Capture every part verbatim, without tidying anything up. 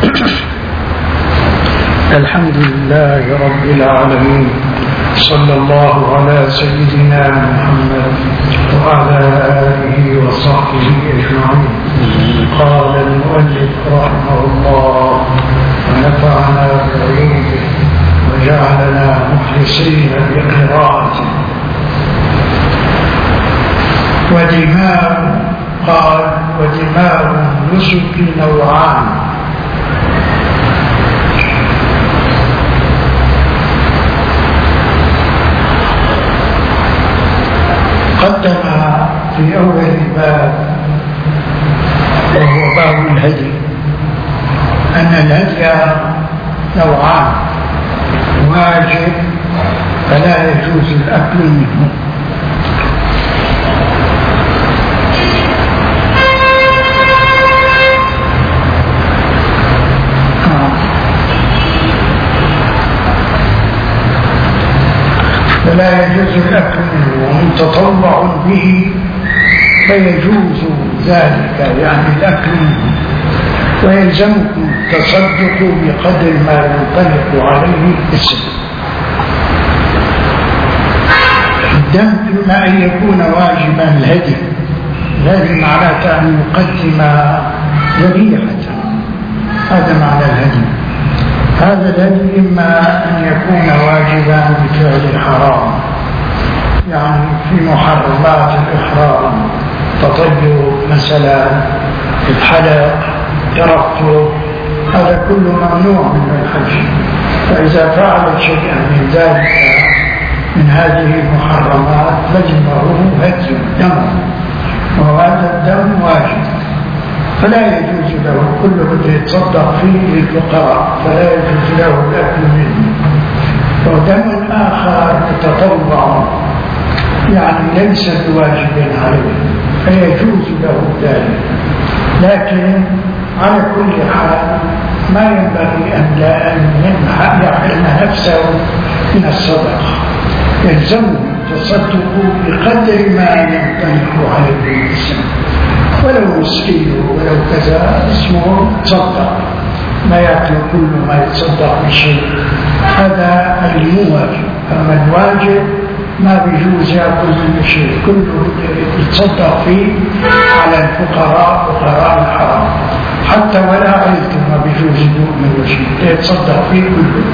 الحمد لله رب العالمين، صلى الله على سيدنا محمد وعلى آله وصحبه أجمعين. قال المؤلف رحمه الله ونفعنا بعلومه وجعلنا مخلصين بقراءته. ودماء قال ودماء النسك نوعان: قدم في أول باب وهو باب الهدي أن الهدي نوعان: واجب فلا يجوز الأكل منه، فلا يجوز الأكل منه، ومتطوع به فيجوز ذلك يعني الأكل منه، ويلزمكم التصدق بقدر ما ينطلق عليه الاسم. الدم إما أن يكون واجبا الهدي، الهدي معناته أن يقدم ذبيحة، هذا معنى الهدي. هذا الهدي إما أن يكون واجبا بفعل الحرام، يعني في محرمات الإحرام، تطيب مثلا، الحلق، ترفه، هذا كله ممنوع من الحج. فإذا فعلت شيئا من ذلك من هذه المحرمات لزمه هدي دم، وهذا الدم واجب، فلا يجوز له، كل بده يتصدق فيه للفقراء، فلا يجوز له الأكل منه. ودم آخر يتطوع يعني ليس بواجب عليه فيجوز له ذلك، لكن على كل حال ما ينبغي أن لا يحرم نفسه من الصدقة، يلزمه التصدق بقدر ما ينطلق عليه الإنسان، ولو مسكين ولو كذا اسمه تصدق، ما يأكل كل ما يتصدق بشيء، هذا اللي واجب. أما الواجب ما بيجوز يأكل من شيء، كله يتصدق فيه على الفقراء فقراء الحرام، حتى ولا عيلته ما بيجوز يدوق منه شيء، يتصدق فيه كله.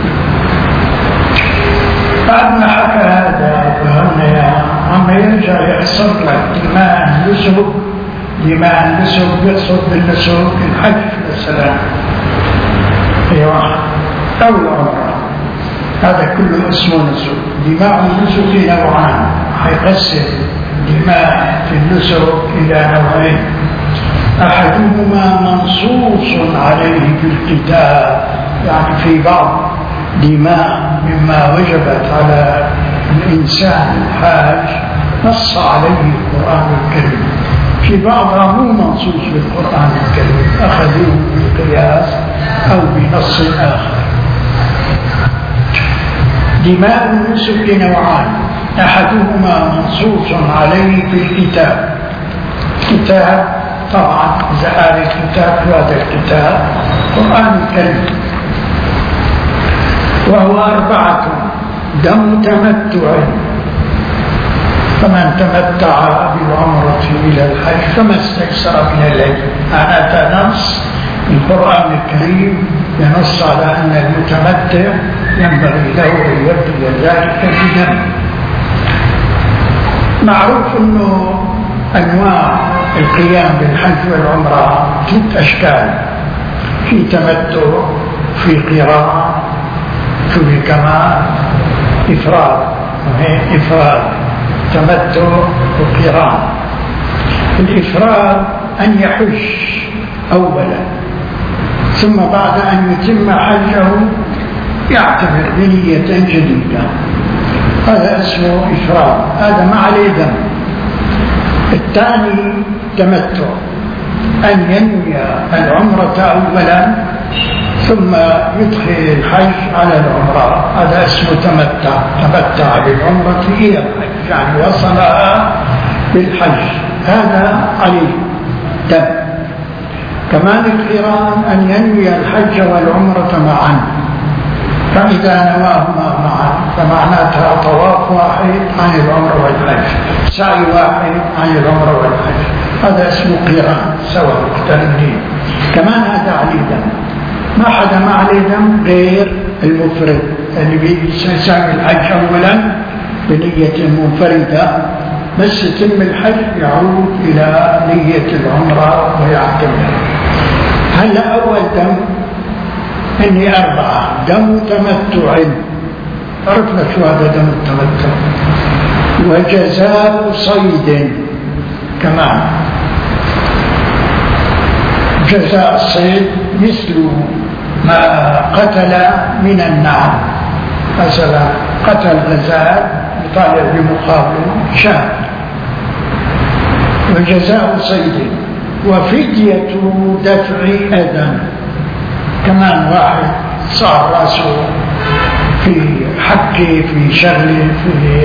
بعد ما حكى هذا فهمنا يا عم يرجع يحصل لك دماء النسك. دماء النسك يقصد بالنسك الحج مثلا، ايوه، او العمره، هذا كله اسمه نسك. دماء النسك نوعان، حيقسم دماء في النسك الى نوعين: احدهما منصوص عليه بالكتاب، يعني في بعض دماء مما وجبت على الإنسان الحاج نص عليه القرآن الكريم، في بعضها مو منصوص بالقرآن الكريم، أخذوه بالقياس أو بنص آخر. دماء النسك نوعان: أحدهما منصوص عليه بالكتاب، كتاب طبعا إذا قال الكتاب هذا الكتاب القرآن الكريم، وهو أربعة: دم تمتع، فمن تمتع بالعمرة إلى الحج فما استيسر من الهدي. هذا نص القرآن الكريم ينص على أن المتمتع ينبغي له أن يبدي ذلك بدم. معروف أنه أنواع القيام بالحج والعمرة ثلاث أشكال: في تمتع، في قراءة، في كمان إفراد. وهي إفراد، تمتع وقران. الإفراد أن يحج أولا، ثم بعد أن يتم حجه يعتبر بنية جديدة، هذا اسمه إفراد، هذا ما عليه دم. الثاني تمتع، أن ينوي العمرة أولا ثم يدخل الحج على العمرة، هذا اسمه تمتع، تمتع بالعمرة إلى الحج، يعني وصلها بالحج، هذا عليه دم. كمان القران أن ينوي الحج والعمرة معا، فإذا نواهما معا فمعناتها طواف واحد عن العمرة والحج، سعي واحد عن العمرة والحج، هذا اسمه قران سواء مقترنين. كمان هذا عليه دم، ما حدا ما عليه دم غير المفرد اللي بيساوي الحج أولا بنية منفردة، بس يتم الحج يعود إلى نية العمرة ويعتمر. هلا أول دم إني أربعة، دم تمتع، عرفنا شو هذا دم التمتع، وجزاء صيد، كمان جزاء الصيد مثل ما قتل من النعم، مثلا قتل غزال يطالع بمقابل شاة، وجزاء صيد، وفدية دفع أذى، كمان واحد صار راسه في حكي في شغله في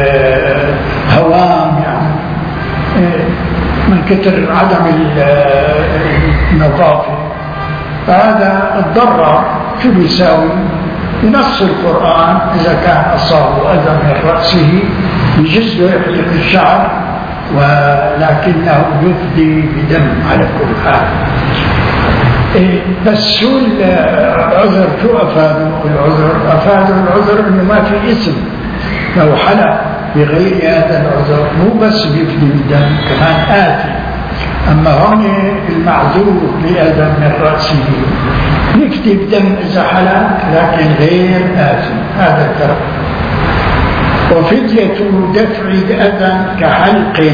هوام، يعني من كتر عدم النظافة، فهذا الضرر شو بيساوي؟ بنص القرآن إذا كان أصابه أذى من رأسه يجوز له يحلق الشعر، ولكنه يفدي بدم على كل حال. إيه بس شو العذر؟ شو أفادوا العذر؟ أفادوا العذر إنه ما في اسم، لو حلق بغير هذا العذر مو بس بيفدي بالدم كمان آتي. أما هون المعذور بأذى من رأسه يكتب دم إذا حلق لكن غير آتي، هذا الفرق. وفدية دفع الأذى كحلق،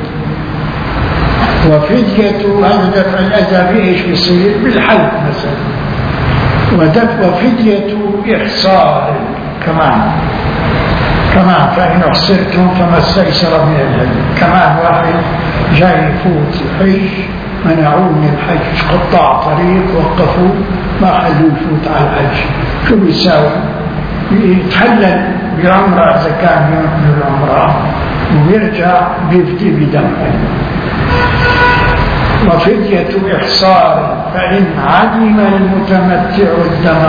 وفدية هذا دفع الأذى بإيش بيصير؟ بالحلق مثلا. ودفع وفدية إحصار كمان كمان فإن أحصرتم فما استيسر من الهدي. كمان واحد جاي يفوت الحج منعوه من الحج، قطاع طريق وقفوا ما خلوه يفوت على الحج، شو بيساوي؟ يتحلل بعمرة إذا كان من العمرة ويرجع بيفتي بدم. وفدية إحصار فإن عدم المتمتع الدم،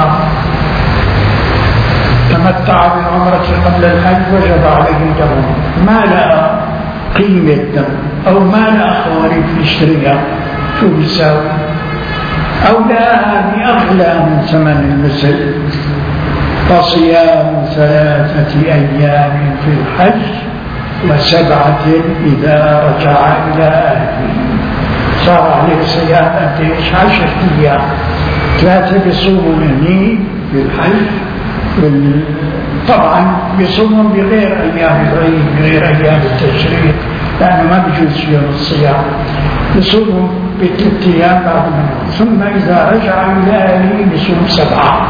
تمتع بالعمرة قبل الحج وجب عليه دم، ما لا قيمة دم أو ما لا خواريف يشتريها، شو بيساوي؟ أو لا بأغلى من ثمن المثل، فصيام ثلاثة أيام في الحج وسبعة إذا رجع إلى أهله. صار عليه صيام قديش؟ عشرة أيام، ثلاثة بيصوموا مني في الحج، طبعا بيصومون بغير أيام العيد بغير أيام التشريق لأنه ما بيجوز فيهم الصيام، بيصوموا بثلاث أيام بعد منه، ثم إذا رجع إلى أهله بيصوم سبعة.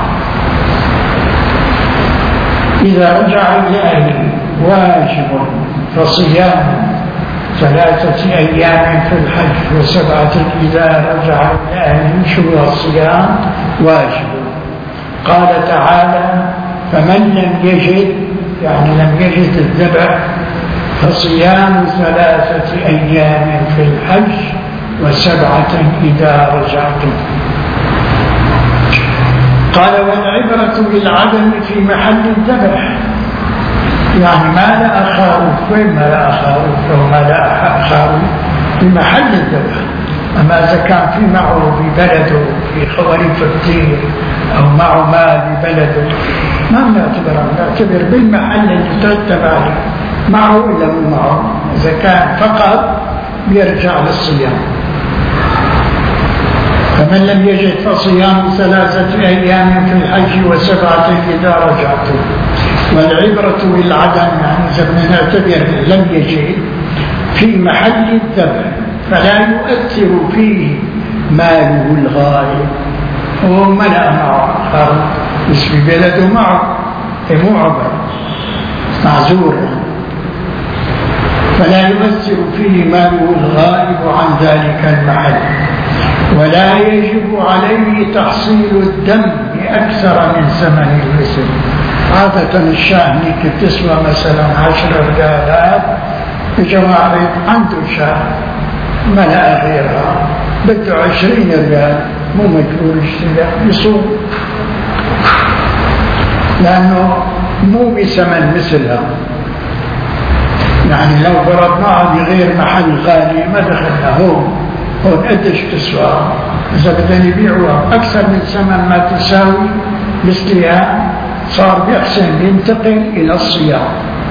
إذا رجع إلى أهله واجب فصيام ثلاثة أيام في الحج وسبعة إذا رجع إلى أهله. شو الصيام؟ واجب. قال تعالى: فمن لم يجد، يعني لم يجد الذبح، فصيام ثلاثة أيام في الحج وسبعة إذا رجعتم. قال: والعبرة بالعدم في محل الذبح، يعني ما لا خروف، وين ما لا خروف أو ما لا خروف في محل الذبح. أما إذا كان في معه ببلده في خواريف كثير أو معه مال ببلده ما بنعتبر، بنعتبر بالمحل اللي ترتب عليه معه إلا مو معه. إذا كان فقط بيرجع للصيام. فمن لم يجد فصيام ثلاثة أيام في الحج وسبعة إذا رجعتم. والعبرة بالعدم، يعني إذا بنعتبر لم يجد في محل الذبح فلا يؤثر فيه ماله الغالب، هو ملأ معه خارج بس في بلده معه مو عبر معذور، فلا يؤثر فيه ماله الغائب عن ذلك المحل. ولا يجب عليه تحصيل الدم بأكثر من ثمن المثل. عادة الشاة هيك بتسوى مثلا عشر رجالات، يجي واحد عنده شاة ملأ غيرها بده عشرين ريال مو مجبور يشتري، يصوم، لأنه مو بثمن مثلها. يعني لو فرضناها بغير محل غالي ما دخلنا. هون هون قديش تسوى؟ إذا بدنا يبيعوها أكثر من ثمن ما تساوي مثلها صار بيحسن ينتقل إلى الصيام،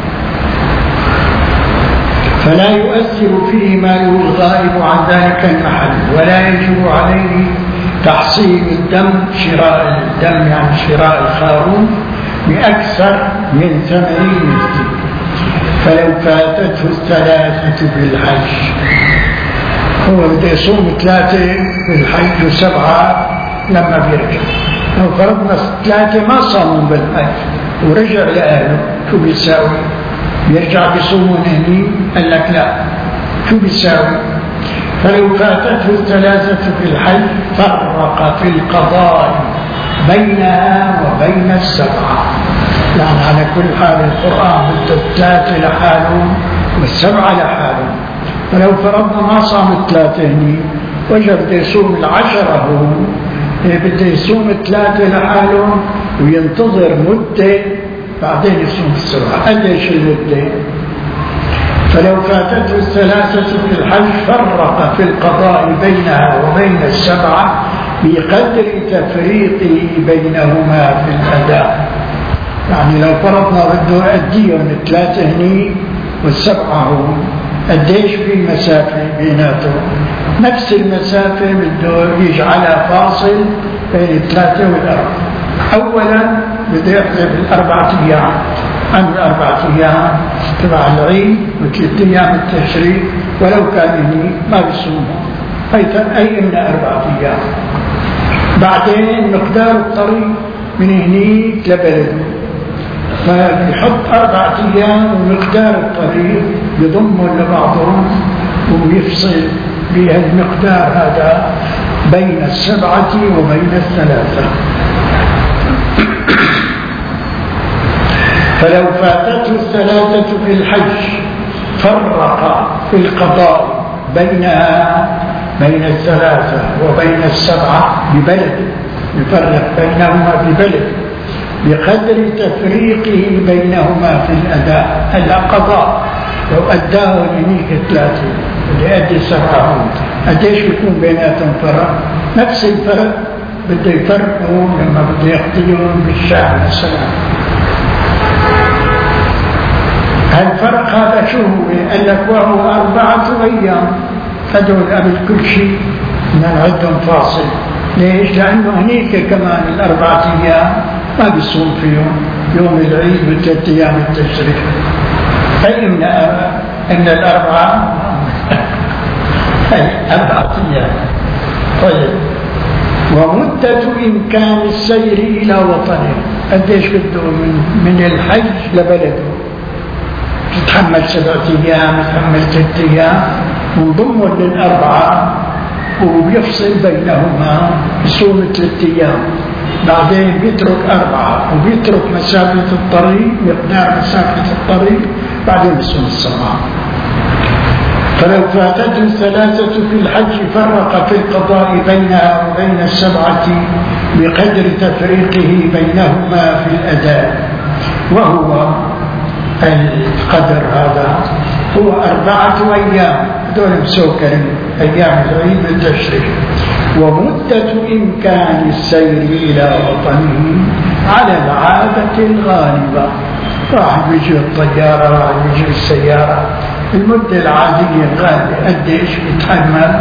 فلا يؤثر فيه ماله الغائب عن ذلك المحل، ولا يجب عليه تحصيل الدم، شراء الدم يعني شراء الخروف بأكثر من ثمانين مثل. فلو فاتته الثلاثة في الحج، هو بده يصوم ثلاثة في الحج وسبعة لما بيرجع. لو فرضنا ثلاثة ما صاموا بالحج ورجع لأهله شو بيساوي؟ بيرجع بيصومون هني؟ قال لك لا، شو بيساوي؟ فلو فاتته الثلاثة في الحج فرق في القضاء بينها وبين السبعة. يعني على كل حال القرآن بده الثلاثة لحالهم والسبعة لحالهم. فلو فرضنا ما صام الثلاثة هني وجب بده يصوم العشرة، هو بده يصوم الثلاثة لحالهم وينتظر مدة بعدين يصوم السبعة. قديش المدة؟ فلو فاتته الثلاثة في الحج فرق في القضاء بينها وبين السبعة بقدر تفريقه بينهما في الأداء. يعني لو فرضنا بده يؤديهم الثلاثة هني والسبعة هون، قديش في مسافة بيناتهم؟ نفس المسافة بده يجعلها فاصل بين الثلاثة والأربعة. أولا بده يحذف الأربعة أيام عن الأربعة أيام تبع العيد وثلاث أيام التشريق، ولو كان هني ما بيصوموا أي من أربعة أيام. بعدين مقدار الطريق من هنيك لبلده، فبيحط أربعة أيام ومقدار الطريق يضمهم لبعضهم ويفصل بهالمقدار هذا بين السبعة وبين الثلاثة. فلو فاتته الثلاثة في الحج فرق في القضاء بينها بين الثلاثة وبين السبعة ببلد، يفرق بينهما ببلد بقدر تفريقه بينهما في الأداء. القضاء لو أداه لنيك الثلاثة اللي أدي السبعة قديش بيكون بيناتهم فرق؟ نفس الفرق بده يفرقوا لما بده يقتلون بالشعب السلام. هالفرق هذا شو هو؟ قال لك وهو أربعة أيام. هدول قبل كل شيء نعدهم فاصل. ليش؟ لأنه هنيك كمان الأربعة أيام ما بيصوم فيهم، يوم العيد وثلاث أيام التشريق. أي من إن الأربعة أي أربعة أيام. طيب، ومدة إمكان السير إلى وطنه، قديش بده من من الحج لبلده؟ تتحمل سبعة أيام، تتحمل ثلاث أيام، منضم للأربعة وبيفصل بينهما، يصوم ثلاث أيام، بعدين بيترك أربعة وبيترك مسافة الطريق، مقدار مسافة الطريق، بعدين بيصوم السبعة. فلو فاتته الثلاثة في الحج فرق في القضاء بينها وبين السبعة بقدر تفريقه بينهما في الأداء، وهو القدر هذا هو أربعة أيام، دول مسوكرين أيام العيد والتشريق. ومدة إمكان السير إلى وطنه على العادة الغالبة، راح بيجي الطيارة، راح بيجي السيارة، المدة العادية الغالبة قديش بيتحمل؟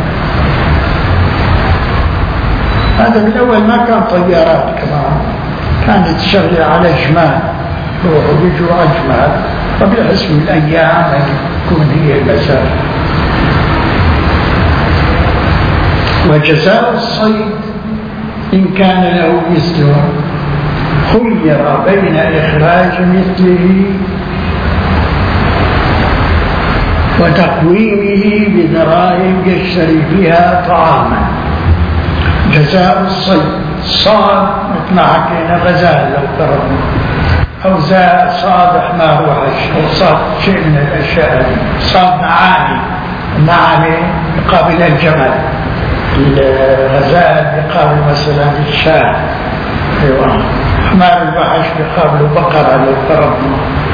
هذا بالأول ما كان طيارات، كمان كانت شغلة على جمال، بروحوا بيجوا على جمال، فبيحسوا الأيام تكون هي المسافة. وجزاء الصيد إن كان له مثله خير بين إخراج مثله وتقويمه بدراهم يشتري بها طعاما. جزاء الصيد صاد مثل ما حكينا غزال لو فرضنا، أو صاد حمار وحش، أو صاد شيء من الأشياء هذه، صاد نعامي، النعامي يقابل الجمل، الغزال يقابل مثلا الشاه، أيوة. حمار الوحش يقابل بقرة لو فرضنا.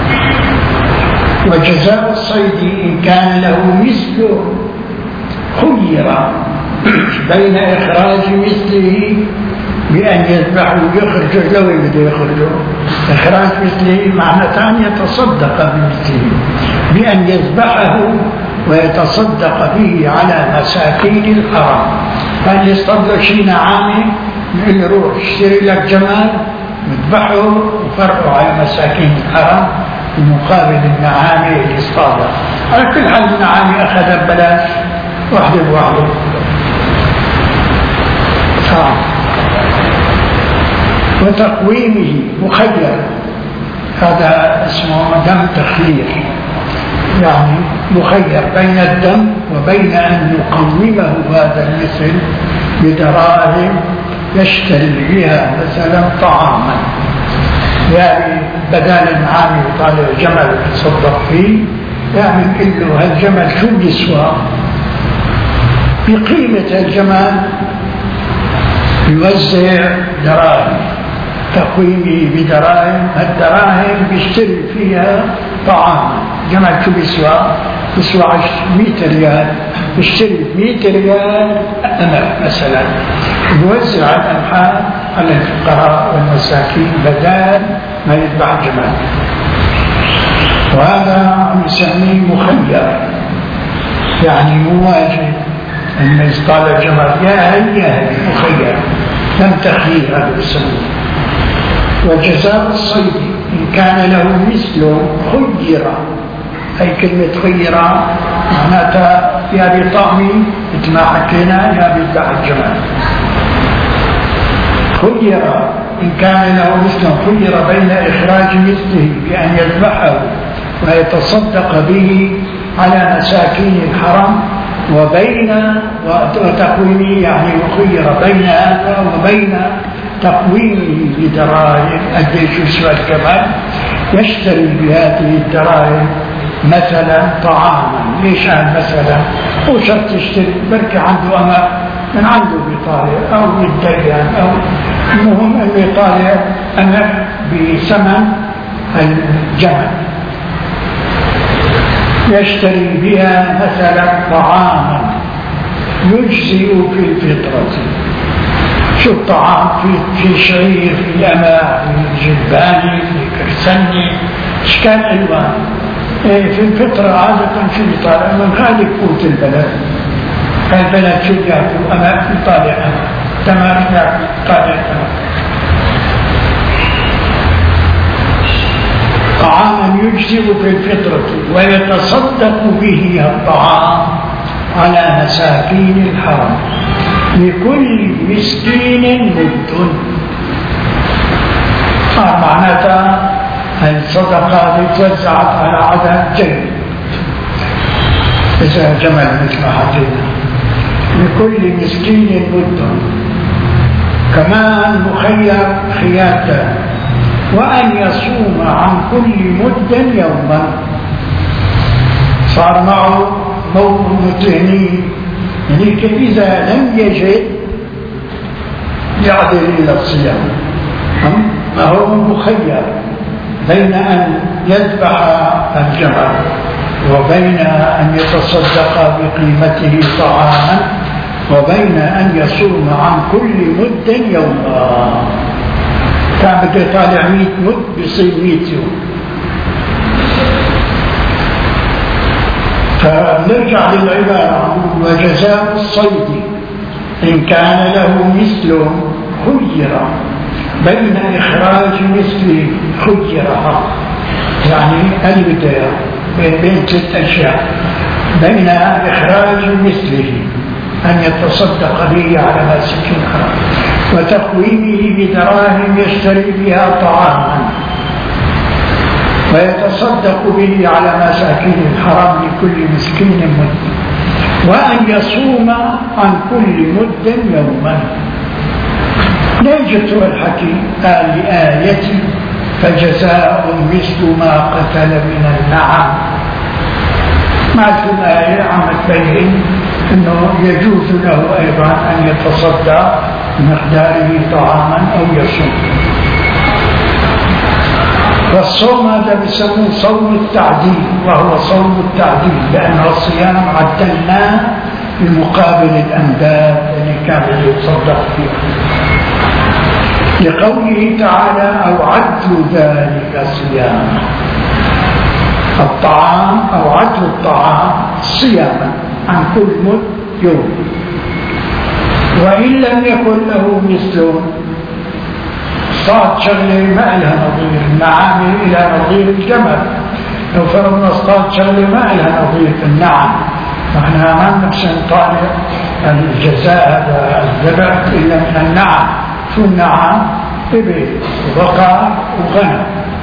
وجزاء الصيد إن كان له مثل خير بين إخراج مثله بأن يذبحه ويخرجه لو يبدأ يخرجه. إخراج مثله معناته أن يتصدق بمثله بأن يذبحه ويتصدق به على مساكين الحرم. فأن يصطاد شيء نعامي من يروح يشتري لك جمال يذبحه وفرقه على مساكين الحرم مقابل النعامي اللي اصطادها. على كل حال النعامي أخذ ببلاش وحده بوحده. وتقويمه مخير، هذا اسمه دم تخيير، يعني مخير بين الدم وبين أن يقومه هذا المثل بدراهم يشتري بها مثلا طعاما، يعني بدل النعام يطالع جمل يتصدق فيه يعمل له هالجمل شو يسوى بقيمة الجمل، يوزع دراهم، تقويمه بدراهم، الدراهم بيشتري فيها طعاما. جمل شو بيسوى؟ بيسوى مئة ريال، بيشتري مئة ريال أمر مثلا، يوزع الأمحال على الفقراء والمساكين بدل ما يذبح الجمال. وهذا نسميه مخير، يعني مو واجب أن يصطاد الجمل يا هل يا هل، مخير لم تخيير هذا السنة. وجزاء الصيد إن كان له مثل خير، أي كلمة خير معناتها يا بطعمي مثل ما حكينا يا بيذبح الجمل. خير إن كان له مثل خير بين إخراج مثله بأن يذبحه ويتصدق به على مساكين الحرم وبين وتقويمه، يعني وخير بين هذا وبين تقويمه بدراهم قديش يسوى الجمل، يشتري بهذه الدراهم مثلا طعاما. ليش قال مثلا؟ هو شرط يشتري بركي عنده أمر من عنده بطالع أو يتدين أو المهم أنه يطالع أمر بثمن الجمل، يشتري بها مثلا طعاما يجزئ في الفطرة. شو الطعام؟ في في شعير، في أماء، في جباني، في كرسني، اشكال الوان. في الفطرة عادة شو يطالع من غالب قوت البلد، البلد شو يأكل أماء يطالع أماء، تمام يأكل يطالع أماء. طعاما يجزئ في الفطرة ويتصدق به الطعام على مساكين الحرم لكل مسكين مد. صار معناتها الصدقة توزعت على عدد جيد، إذا جمل مثل ما حكينا لكل مسكين مد. كمان مخير خياطة، وأن يصوم عن كل مد يوما. صار معه موت متهنين، لكن إذا لم يجد يعدل إلى الصيام. ما هو مخير بين أن يذبح الجمل وبين أن يتصدق بقيمته طعاما وبين أن يصوم عن كل مد يوما. كان بده يطالع مئة مد بيصير مئة يوم. فنرجع للعبارة: وجزاء الصيد إن كان له مثل خير بين إخراج مثل خيرها، يعني البداية بين ثلاث أشياء: بين إخراج مثله أن يتصدق به على مسكين حرام، وتقويمه بدراهم يشتري بها طعاما، ويتصدق به على مساكين الحرام لكل مسكين مد، وأن يصوم عن كل مد يوما. لا يجد الحكي قال لآيتي: فجزاء مثل ما قتل من النعم. ما في الآية عم تبين أنه يجوز له أيضا أن يتصدى بمقداره طعاما أو يصوم. والصوم هذا بيسموه صوم التعديل، وهو صوم التعديل لأن الصيام عدلناه بمقابل الأنداد اللي كان يتصدق فيها، لقوله تعالى أو عدل ذلك صياما. الطعام أو عدل الطعام صياما عن كل مد يوم، وإن لم يكن له مثله صاد شغله ما لها نظير، النعام إلى نظير الجمل. لو فرضنا صاد شغله ما لها نظير في النعم، نحن ما نقصد نطالع الجزاء هذا الذبح إلا من النعم. شو النعم؟ إبل وبقر وغنم.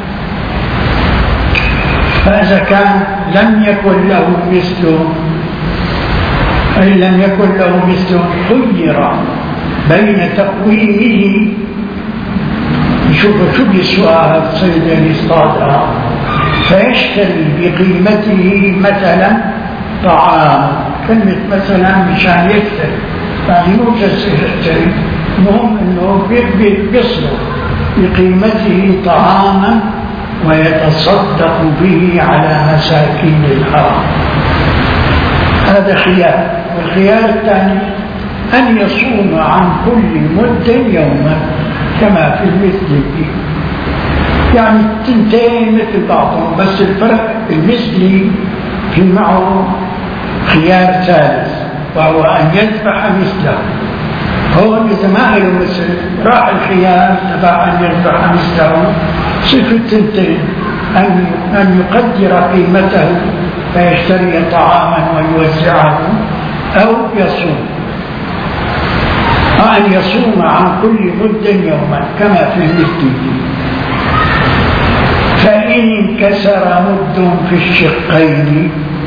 فإذا كان لم يكن له مثله، إن لم يكن له مثله خير بين تقويمه، يشوف شو بيسوى الصيد اللي اصطادها، فيشتري بقيمته مثلا طعام. كلمة مثلا مشان يشتري، يعني مو بس يشتري، المهم انه بيصرف بقيمته طعاما ويتصدق به على مساكين الحرم. هذا خيار. والخيار الثاني أن يصوم عن كل مد يوما كما في المثل، يعني التنتين مثل بعضهم، بس الفرق المثلي في معه خيار ثالث، وهو أن يذبح مثله. هون إذا ما له مثل راح الخيار تبع أن يذبح مثله، صفة التنتين أن أن يقدر قيمته فيشتري طعاما ويوزعه، أو يصوم أن يصوم عن كل مد يوما كما في المثل. فإن انكسر مد في الشقين،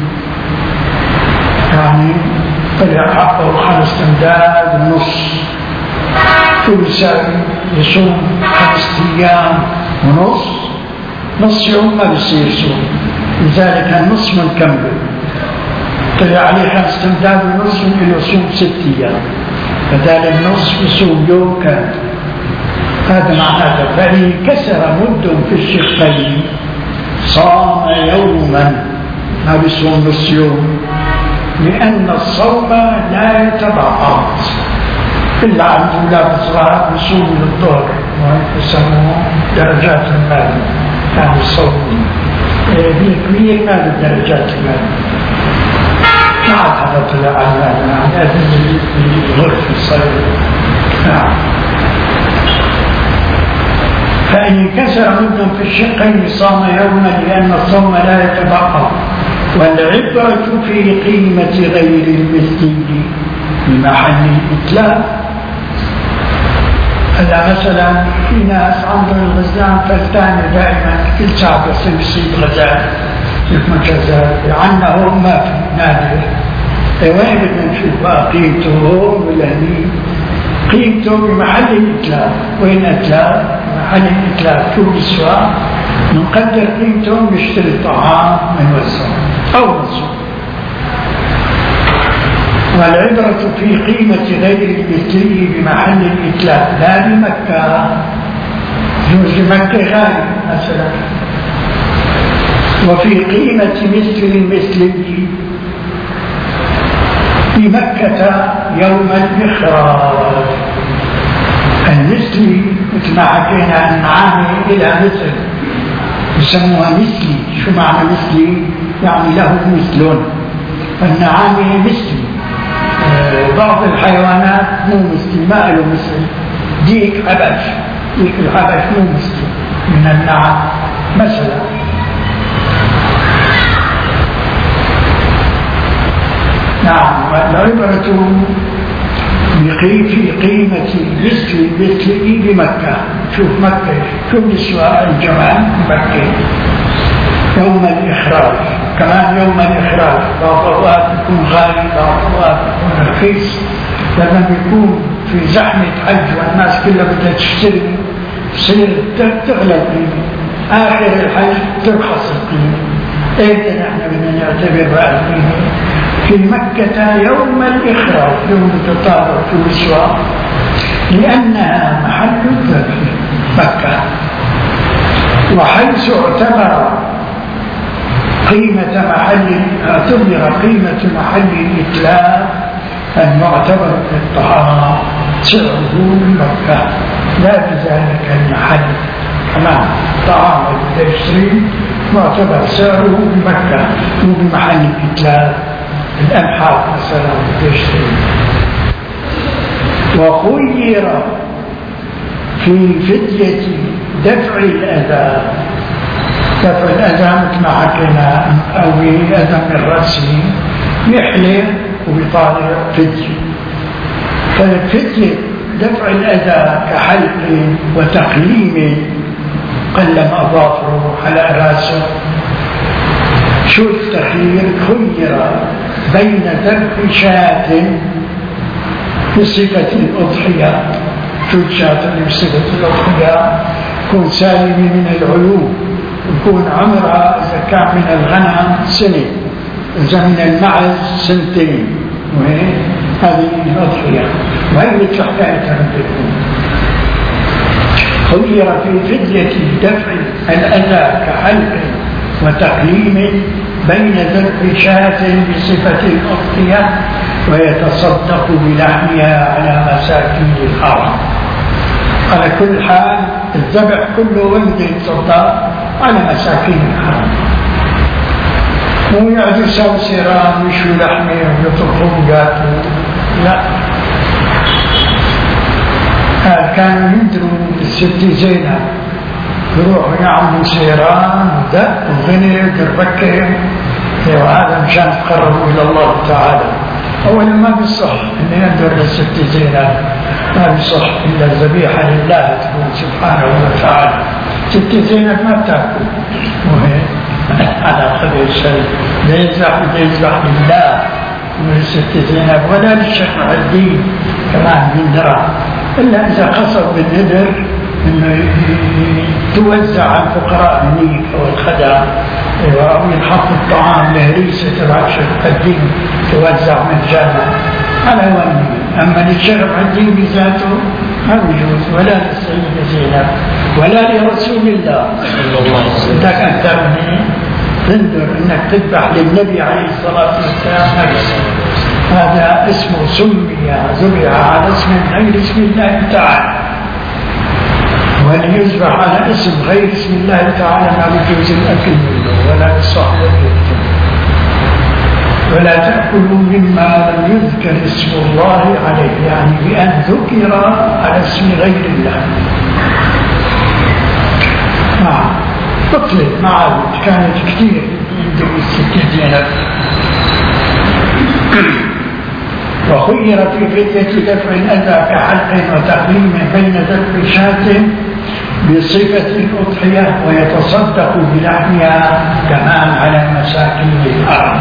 يعني طلع حقه خمس أمداد ونص، شو بيساوي؟ يصوم خمسة أيام ونص، نص يوم ما بيصير صوم، لذلك النص منكمل. طلع عليه خمسة أمداد ونص من يصوم ست أيام، بدل النصف يصوم يوم كامل. هذا معناه. فإن كسر مد في الشقين صام يوما، ما بيصوم نص يوم، لأن الصوم لا يتبعض. إلا عند أولاد صغار بيصوم للظهر، ويسموه درجات المال، يعني الصوم كبير ما بالدرجات المال. نعم هذا طلع على المال، لازم الغرف الصيف. نعم. فإن انكسر مد في الشقين صام يوما لأن الصوم لا يتبقى. والعبرة في قيمة غير المثل بمحل الإتلاف. هلا مثلا في ناس عندهم الغزلان فلتانة دائما، كل ساعة يصيب غزال يكون كذا، عنا هو ما في نادر. وين بدنا نشوف قيمته ولا هي؟ قيمته بمحل الإتلاف. وين أتلاف؟ محل الإتلاف. شو بيسوى؟ نقدر قيمته نشتري طعام من وسط أو نصف. والعبرة في قيمة غير المثلي بمحل الإتلاف، لا بمكة. جوز مكة غالي مثلا. وفي قيمة مثل المثلي بمكة يوم الإخراج. المثلي مثل ما حكينا عن عامل إلى مثل، يسموها مثلي. شو معنى مثلي؟ يعني له مثل. فالنعامة مثلي. بعض الحيوانات مو مثلي، ما له مثل. ديك حبش، ديك الحبش مو مثلي من النعام مثلا. نعم. والعبرة في قيمة مثل مثله بمكة. شوف مكة شو بيسوى الجمال مكة يوم الإخراج. كمان يوم الإخراج بعض الأوقات يكون غالي، بعض الأوقات يكون رخيص. لما بيكون في زحمة حج والناس كلها بدها تشتري، تصير تغلى القيمة. آخر الحج ترخص القيمة. إذا نحن بدنا نعتبر هذه في مكة يوم الإخراج، يوم التطابق في الأسواق، لأنها محل الذبح مكة. وحيث اعتبر قيمة محل اعتبر قيمة محل الإتلاف المعتبر في الطعام سعره بمكة، لا بذلك المحل. كمان طعام التشري معتبر سعره بمكة مو بمحل الإتلاف الأنحاء مثلا التشري. وخير في فدية دفع الأذى، دفع الأذى مثل ما حكينا، أو أذى من رأسه يحلق ويطالع فدية. فالفدية دفع الأذى كحلق وتقليم، قلم أظافره على رأسه. شو التخيير؟ خير بين ذبح شاة بصفة الأضحية، شو الشاة اللي بصفة الأضحية يكون سالمة من العيوب، يكون عمرها إذا كان من الغنم سنة، إذا من المعز سنتين، وهي هذه الأضحية. وهي مثل حكايتها تكون خير في فدية دفع الأذى كحلق وتقليم بين ذبح شاة بصفة الأضحية ويتصدق بلحمها على مساكين الحرم. على كل حال الذبح كله ولد يتصدق على مساكين الحرم، مو يقعد يسوي سيران ويشوي لحمه ويطبخوا وياكلوا، لا. كانوا يندروا الست زينب يروحوا يعملوا سيران ودق وغني ودربكه، وهذا مشان تقربوا إلى الله تعالى. أولا ما بيصح أن يندر للست زينب، ما بيصح إلا الذبيحة لله تكون سبحانه وتعالى. ست زينب ما بتاكل، وهي على قدر الشيء لا يذبح لا يذبح لله من ست زينب ولا للشيخ الدين كمان بندرة، إلا إذا قصد بالندر إنه توزع على الفقراء هنيك أو الخدم، أو ينحط الطعام لهريسة تبع الشيخ الدين توزع مجانا على وني. أما للشيخ الدين بذاته ما يجوز، ولا للسيدة زينب ولا لرسول الله صلى الله عليه وسلم. بدك أن تبني تنذر أنك تذبح للنبي عليه الصلاة والسلام، هذا اسمه سمي ذبح على اسم غير اسم الله تعالى، وليذبح على اسم غير اسم الله تعالى ما بيجوز الأكل منه ولا الصحبة، ولا تأكلوا مما لم يذكر اسم الله عليه، يعني بأن ذكر على اسم غير الله. نعم بطلت معه كانت كثير عند الست زينب. وخير في فدية دفع الأذى كحلق وتقليم بين ذبح شاة بصفة الأضحية ويتصدق بلحمها كمان على مساكين الأرض.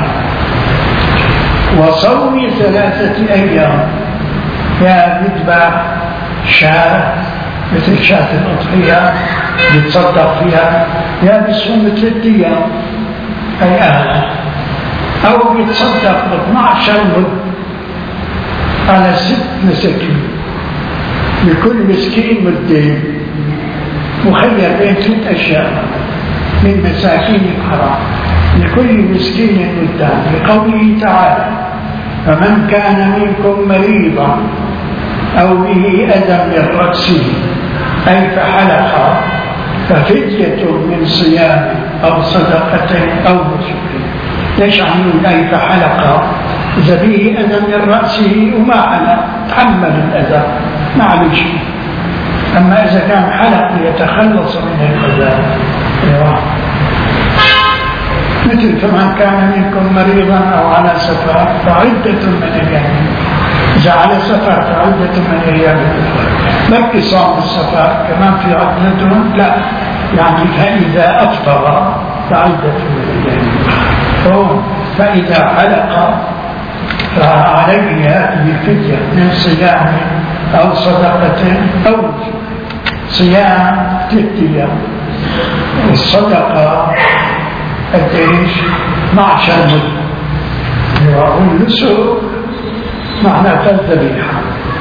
وصوم ثلاثة أيام، يا بتباع شاة مثل شاة الأضحية يتصدق فيها، يا بصوم ثلاثة أيام أي أهلا، أو يتصدق باثنى عشر مد على ست مساكين، لكل مسكين مدين، مخير بين ثلاث أشياء من مساكين الحرام، لكل مسكين مدان، لقوله تعالى: فمن كان منكم مريضا أو به أذى من رأسه أي فحلق ففدية من صيام أو صدقة أو نسك. ليش عملوا أي فحلق؟ إذا به أذى من رأسه وما حلق تحمل الأذى معلش، أما إذا كان حلق يتخلص من الأذى مثل فمن كان منكم مريضا أو على سفر فعدة من أيام، إذا على سفر فعدة من أيام بل صام السفر كمان في عدتهم، لا يعني فإذا أفطر فعدة من أيام، فإذا حلق فعليه هذه الفدية من صيام أو صدقة أو صيام ثلاثة أيام، والصدقة الديش معشر مد والنسك معنى الذبيحة.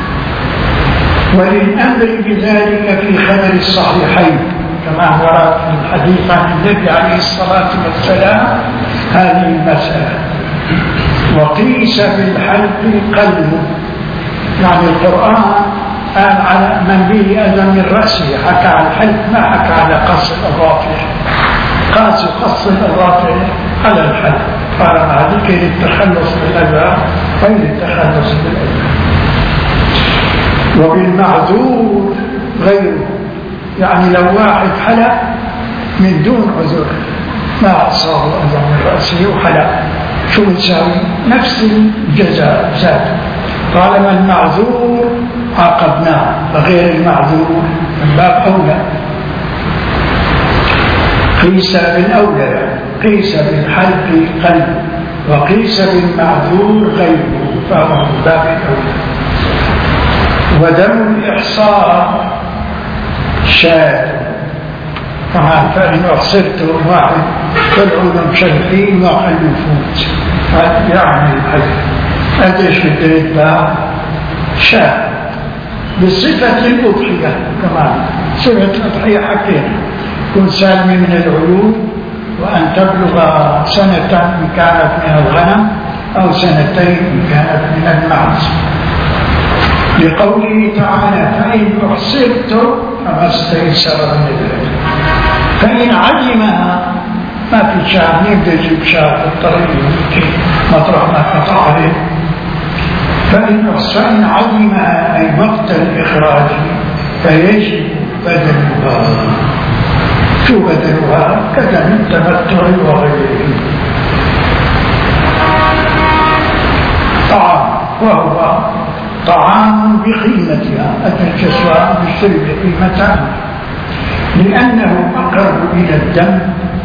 وللأمر بذلك في خبر الصحيحين كما ورد في الحديث عن النبي عليه الصلاة والسلام هذه المسألة. وقيس بالحلق قلبه، يعني القرآن قال على من به أذى من رأسه، حكى على الحلق ما حكى على قص الأظافر، قاس قص الأظافر على الحلق، قال مع ذلك للتخلص بالأذى غير التخلص بالأذى. وبالمعذور غيره، يعني لو واحد حلق من دون عذر ما أصاب أذى من رأسه وحلق، شو يساوي؟ نفس الجزاء ذاته. طالما المعذور عاقبناه، وغير المعذور من باب أولى. قيس بالأولى، قيس بالحلق قلب، وقيس بالمعذور غيره، فهو من باب الأولى. ودم الإحصار شاذ، طبعا فإن أحصرت واحد طلعوا مشرفين وخلوا يفوت، هذا يعني الحج. قديش بده يتباع؟ شاذ بصفة الأضحية كمان. صفة الأضحية حكينا كن سالم من العيوب، وأن تبلغ سنة إن كانت من الغنم أو سنتين إن كانت من المعز، لقوله تعالى فإن أحصرت فما استيسر من الهدي. فإن عدمها ما في شاة، نبدأ يجيب شاة في الطريق مطرح ما قطع عليه. فإن أحصن عدمها أي وقت الإخراج فيجب بدلها. شو بدلها؟ كدم التمتع وغيره. طعام، وهو طعام بقيمتها، أتى الكسوة بالشرب بقيمتها، لأنه أقرب إلى الدم.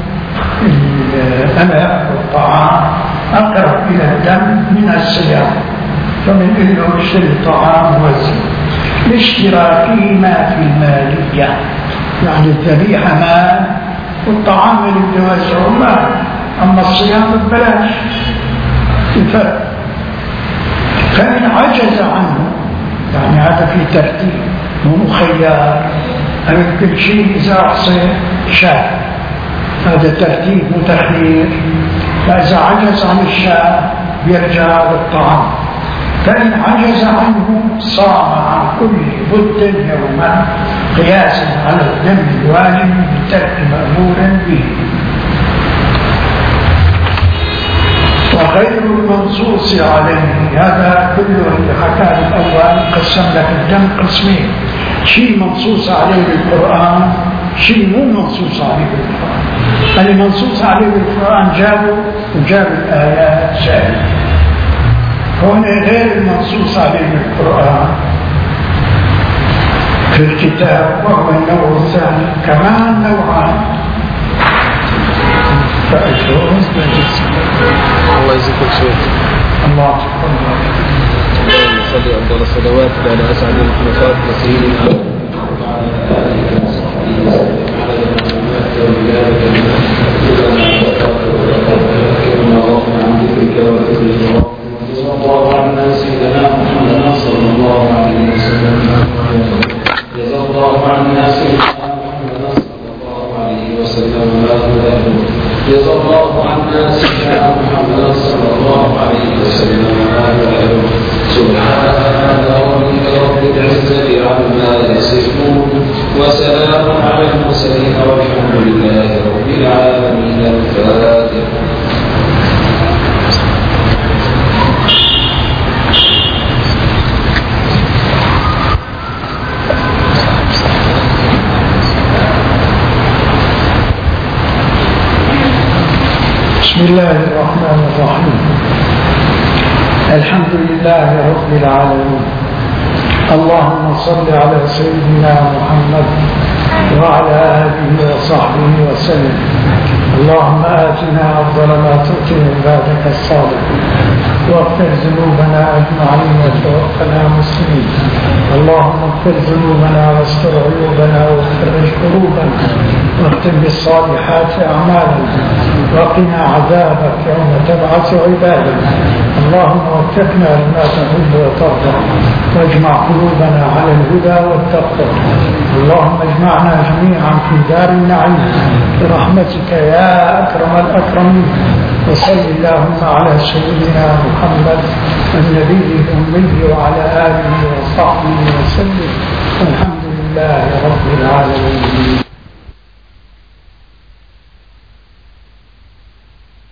الأمر والطعام أقرب إلى الدم من الصيام، فمن إنه الشرب طعام وزن لاشتراكهما في المالية، يعني الذبيحة مال والطعام اللي بيوزعه مال، أما الصيام ببلاش الفرق. فإن عجز عنه، يعني هذا في ترتيب مو مخيار، يمكن شيء إذا أحصي شاة، هذا ترتيب متخير. فإذا عجز عن الشاة بيرجع للطعام. فإن عجز عنه صام عن كل بد يوما قياسا على الدم الواجب بترك مأمور به. وغير المنصوص عليه، هذا كله اللي حكاه الأول قسم لك الدم قسمين، شيء منصوص عليه بالقرآن، شيء مو منصوص عليه بالقرآن. اللي منصوص عليه بالقرآن جابوا وجابوا الآيات سائلة. هون غير المنصوص عليه بالقرآن في الكتاب وهو النوع الثاني، كمان نوعان. فأشهرون الله يجزيكم خير. الله اللهم صل أفضل الصلوات على أسعد الخلفاء وسيدنا وعلى آله وصحبه وسلم على المؤمنات وبلادك اللهم عن ذكرك وذكرك. صلى الله على سيدنا محمد صلى الله عليه وسلم. جزا الله عنا سيدنا محمد صلى الله عليه وسلم. جزا الله عنا سيدنا محمد صلى الله عليه وسلم. سبحان ربك رب العزة عما يصفون وسلام على المرسلين والحمد لله رب العالمين. الفاتحة. بسم الله الرحمن الرحيم. الحمد لله رب العالمين. اللهم صل على سيدنا محمد وعلى آله وصحبه وسلم. اللهم آتنا أفضل ما تؤتي عبادك الصالحين، واغفر ذنوبنا أجمعين توفنا مسلمين. اللهم اغفر ذنوبنا واستر عيوبنا وفرج كروبنا واختم بالصالحات أعمالنا وقنا عذابك يوم تبعث عبادك. اللهم وفقنا لما تحب وترضى واجمع قلوبنا على الهدى والتقوى. اللهم اجمعنا جميعا في دار النعيم برحمتك يا أكرم الأكرمين. وصل اللهم على سيدنا محمد النبي الأمي وعلى آله وصحبه وسلم والحمد لله رب العالمين.